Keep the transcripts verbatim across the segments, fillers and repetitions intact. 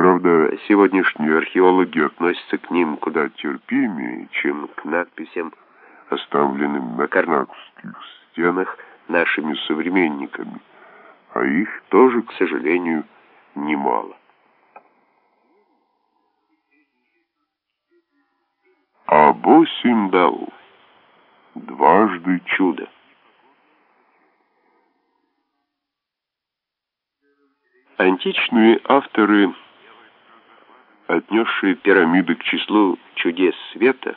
Правда, сегодняшние археологи относятся к ним куда терпимее, чем к надписям, оставленным на карнакских стенах нашими современниками, а их тоже, к сожалению, немало. Абу-Симбел. Дважды чудо. Античные авторы, отнесшие пирамиды к числу чудес света,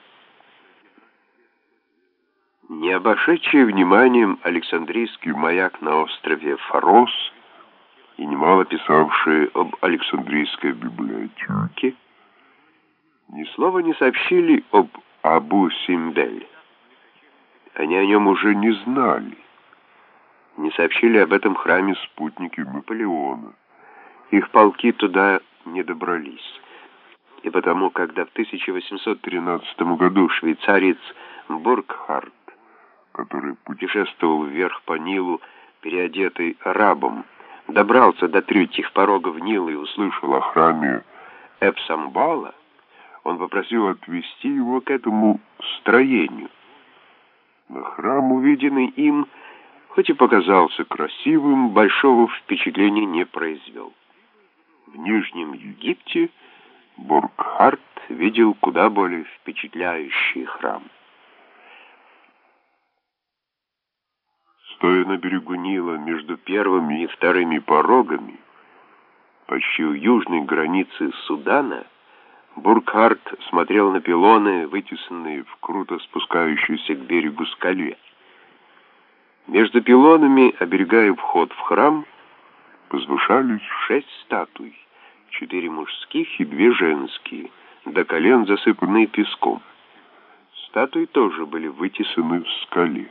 не обошедшие вниманием Александрийский маяк на острове Фарос и немало писавшие об Александрийской библиотеке, ни слова не сообщили об Абу-Симбеле. Они о нем уже не знали. Не сообщили об этом храме спутники Наполеона. Их полки туда не добрались. И потому, когда в тысяча восемьсот тринадцатом году швейцарец Буркхарт, который путешествовал вверх по Нилу, переодетый арабом, добрался до третьих порогов Нила и услышал о храме Эпсамбала, он попросил отвести его к этому строению. Но храм, увиденный им, хоть и показался красивым, большого впечатления не произвел. В Нижнем Египте Буркхарт видел куда более впечатляющий храм. Стоя на берегу Нила между первыми и вторыми порогами, почти у южной границы Судана, Буркхарт смотрел на пилоны, вытесанные в круто спускающейся к берегу скале. Между пилонами, оберегая вход в храм, возвышались шесть статуй, четыре мужских и две женские, до колен засыпанные песком. Статуи тоже были вытесаны в скале.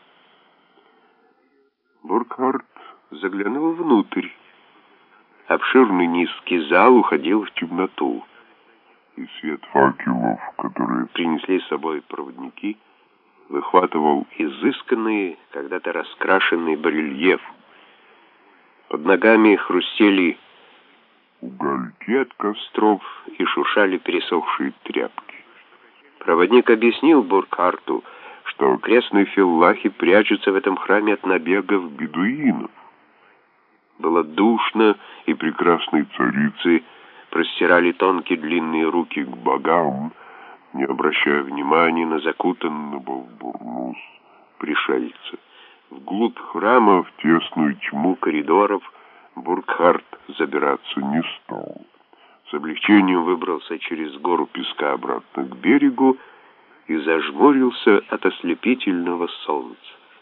Буркхарт заглянул внутрь. Обширный низкий зал уходил в темноту, и свет факелов, которые принесли с собой проводники, выхватывал изысканный, когда-то раскрашенный барельеф. Под ногами хрустели угольки от костров и шуршали пересохшие тряпки. Проводник объяснил Буркхарту, что крестные филлахи прячутся в этом храме от набегов бедуинов. Было душно, и прекрасные царицы простирали тонкие длинные руки к богам, не обращая внимания на закутанного в бурнус пришельца. Вглубь храма, в тесную тьму коридоров, Буркхарт забираться не стал. С облегчением выбрался через гору песка обратно к берегу и зажмурился от ослепительного солнца.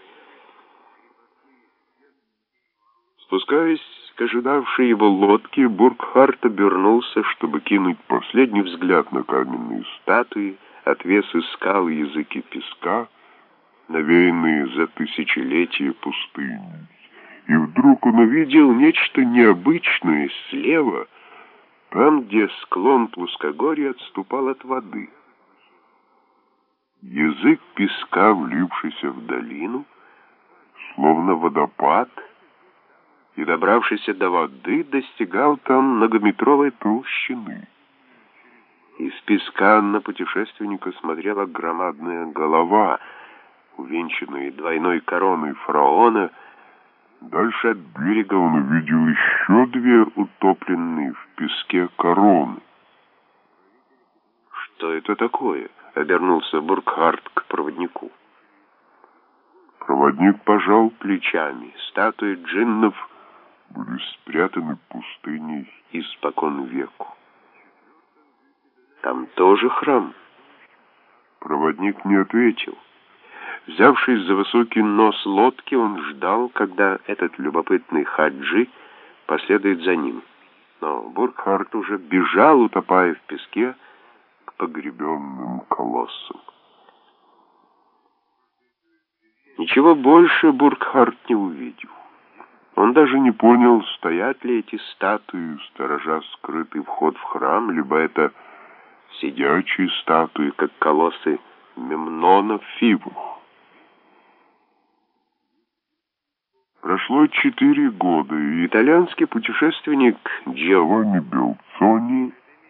Спускаясь к ожидавшей его лодке, Буркхарт обернулся, чтобы кинуть последний взгляд на каменные статуи, отвесы скал и языки песка, навеянные за тысячелетия пустыни. И вдруг он увидел нечто необычное слева, там, где склон плоскогорья отступал от воды. Язык песка, влившийся в долину, словно водопад, и, добравшись до воды, достигал там многометровой толщины. Из песка на путешественника смотрела громадная голова, увенчанная двойной короной фараона. Дальше от берега он увидел еще две утопленные в песке короны. «Что это такое?» — обернулся Буркхарт к проводнику. Проводник пожал плечами. Статуи джиннов были спрятаны пустыней испокон веку. «Там тоже храм?» Проводник не ответил. Взявшись за высокий нос лодки, он ждал, когда этот любопытный хаджи последует за ним. Но Буркхарт уже бежал, утопая в песке, к погребенным колоссам. Ничего больше Буркхарт не увидел. Он даже не понял, стоят ли эти статуи, сторожа скрытый вход в храм, либо это сидячие статуи, как колоссы Мемнона в Фивах. Прошло четыре года, и итальянский путешественник Джованни Белцо